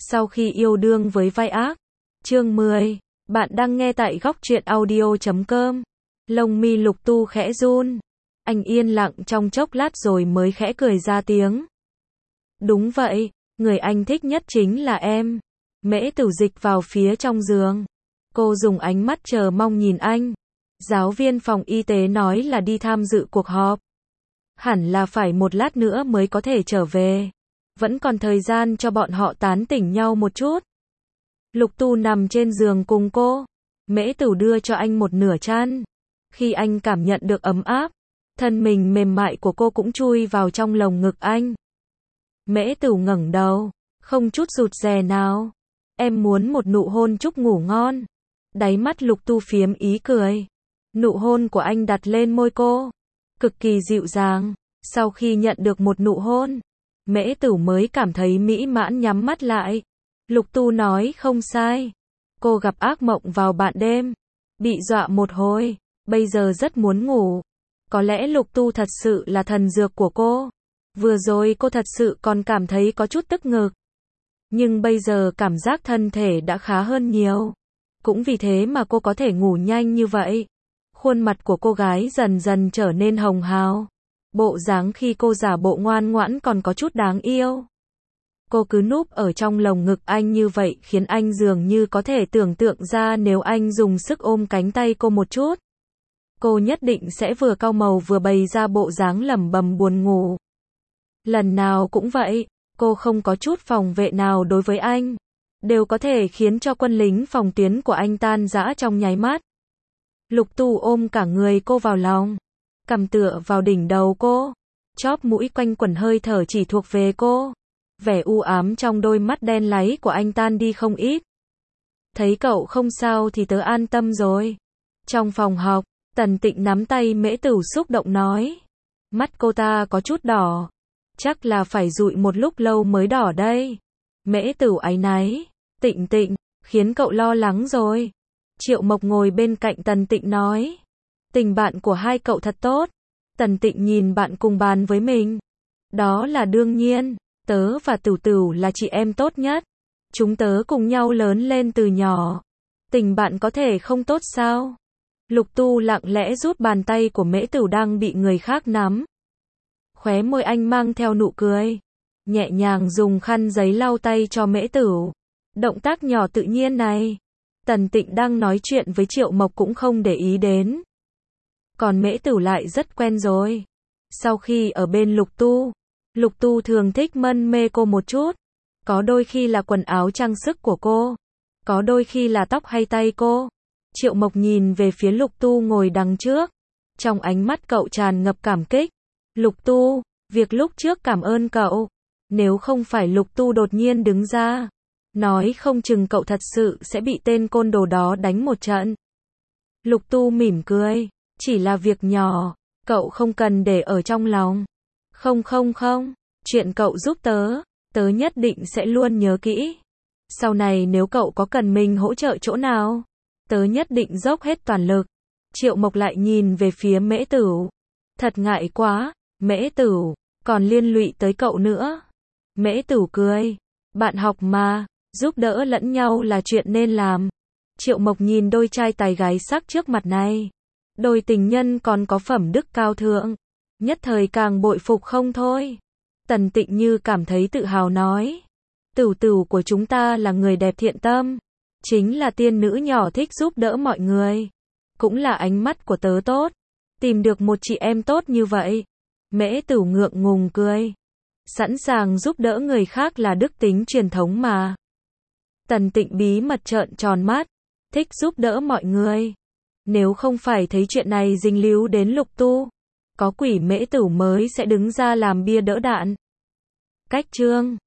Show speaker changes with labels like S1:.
S1: Sau khi yêu đương với vai ác. Chương 10. Bạn đang nghe tại góc truyện audio.com. Lông mi Lục Tu khẽ run. Anh yên lặng trong chốc lát rồi mới khẽ cười ra tiếng. Đúng vậy, người anh thích nhất chính là em. Mễ Tử dịch vào phía trong giường. Cô dùng ánh mắt chờ mong nhìn anh. Giáo viên phòng y tế nói là đi tham dự cuộc họp. Hẳn là phải một lát nữa mới có thể trở về. Vẫn còn thời gian cho bọn họ tán tỉnh nhau một chút. Lục Tu nằm trên giường cùng cô. Mễ Tử đưa cho anh một nửa chăn. Khi anh cảm nhận được ấm áp, thân mình mềm mại của cô cũng chui vào trong lồng ngực anh. Mễ Tử ngẩng đầu, không chút rụt rè nào. Em muốn một nụ hôn chúc ngủ ngon. Đáy mắt Lục Tu phiếm ý cười. Nụ hôn của anh đặt lên môi cô, cực kỳ dịu dàng. Sau khi nhận được một nụ hôn, Mễ Tử mới cảm thấy mỹ mãn nhắm mắt lại. Lục Tu nói không sai. Cô gặp ác mộng vào ban đêm, bị dọa một hồi, bây giờ rất muốn ngủ. Có lẽ Lục Tu thật sự là thần dược của cô. Vừa rồi cô thật sự còn cảm thấy có chút tức ngực. Nhưng bây giờ cảm giác thân thể đã khá hơn nhiều. Cũng vì thế mà cô có thể ngủ nhanh như vậy. Khuôn mặt của cô gái dần dần trở nên hồng hào. Bộ dáng khi cô giả bộ ngoan ngoãn còn có chút đáng yêu. Cô cứ núp ở trong lồng ngực anh như vậy khiến anh dường như có thể tưởng tượng ra nếu anh dùng sức ôm cánh tay cô một chút. Cô nhất định sẽ vừa cau màu vừa bày ra bộ dáng lẩm bẩm buồn ngủ. Lần nào cũng vậy, cô không có chút phòng vệ nào đối với anh. Đều có thể khiến cho quân lính phòng tuyến của anh tan rã trong nháy mắt. Lục Tu ôm cả người cô vào lòng. Cằm tựa vào đỉnh đầu cô. Chóp mũi quanh quẩn hơi thở chỉ thuộc về cô. Vẻ u ám trong đôi mắt đen láy của anh tan đi không ít. Thấy cậu không sao thì tớ an tâm rồi. Trong phòng học, Tần Tịnh nắm tay Mễ Tử xúc động nói. Mắt cô ta có chút đỏ. Chắc là phải dụi một lúc lâu mới đỏ đây. Mễ Tử áy náy. Tịnh Tịnh, khiến cậu lo lắng rồi. Triệu Mộc ngồi bên cạnh Tần Tịnh nói. Tình bạn của hai cậu thật tốt. Tần Tịnh nhìn bạn cùng bàn với mình. Đó là đương nhiên. Tớ và Tửu Tửu là chị em tốt nhất. Chúng tớ cùng nhau lớn lên từ nhỏ. Tình bạn có thể không tốt sao? Lục Tu lặng lẽ rút bàn tay của Mễ Tử đang bị người khác nắm. Khóe môi anh mang theo nụ cười. Nhẹ nhàng dùng khăn giấy lau tay cho Mễ Tử. Động tác nhỏ tự nhiên này. Tần Tịnh đang nói chuyện với Triệu Mộc cũng không để ý đến. Còn Mễ Tử lại rất quen rồi. Sau khi ở bên Lục Tu thường thích mân mê cô một chút. Có đôi khi là quần áo trang sức của cô. Có đôi khi là tóc hay tay cô. Triệu Mộc nhìn về phía Lục Tu ngồi đằng trước. Trong ánh mắt cậu tràn ngập cảm kích. Lục Tu, việc lúc trước cảm ơn cậu. Nếu không phải Lục Tu đột nhiên đứng ra, nói không chừng cậu thật sự sẽ bị tên côn đồ đó đánh một trận. Lục Tu mỉm cười. Chỉ là việc nhỏ. Cậu không cần để ở trong lòng. Không. Chuyện cậu giúp tớ nhất định sẽ luôn nhớ kỹ. Sau này nếu cậu có cần mình hỗ trợ chỗ nào, tớ nhất định dốc hết toàn lực. Triệu Mộc lại nhìn về phía Mễ Tử. Thật ngại quá, Mễ Tử, còn liên lụy tới cậu nữa. Mễ Tử cười. Bạn học mà, giúp đỡ lẫn nhau là chuyện nên làm. Triệu Mộc nhìn đôi trai tài gái sắc trước mặt này. Đôi tình nhân còn có phẩm đức cao thượng. Nhất thời càng bội phục không thôi. Tần Tịnh như cảm thấy tự hào nói. Tửu Tửu của chúng ta là người đẹp thiện tâm. Chính là tiên nữ nhỏ thích giúp đỡ mọi người. Cũng là ánh mắt của tớ tốt. Tìm được một chị em tốt như vậy. Mễ Tử ngượng ngùng cười. Sẵn sàng giúp đỡ người khác là đức tính truyền thống mà. Tần Tịnh bí mật trợn tròn mắt. Thích giúp đỡ mọi người. Nếu không phải thấy chuyện này dính líu đến Lục Tu, có quỷ Mễ Tử mới sẽ đứng ra làm bia đỡ đạn. Cách chương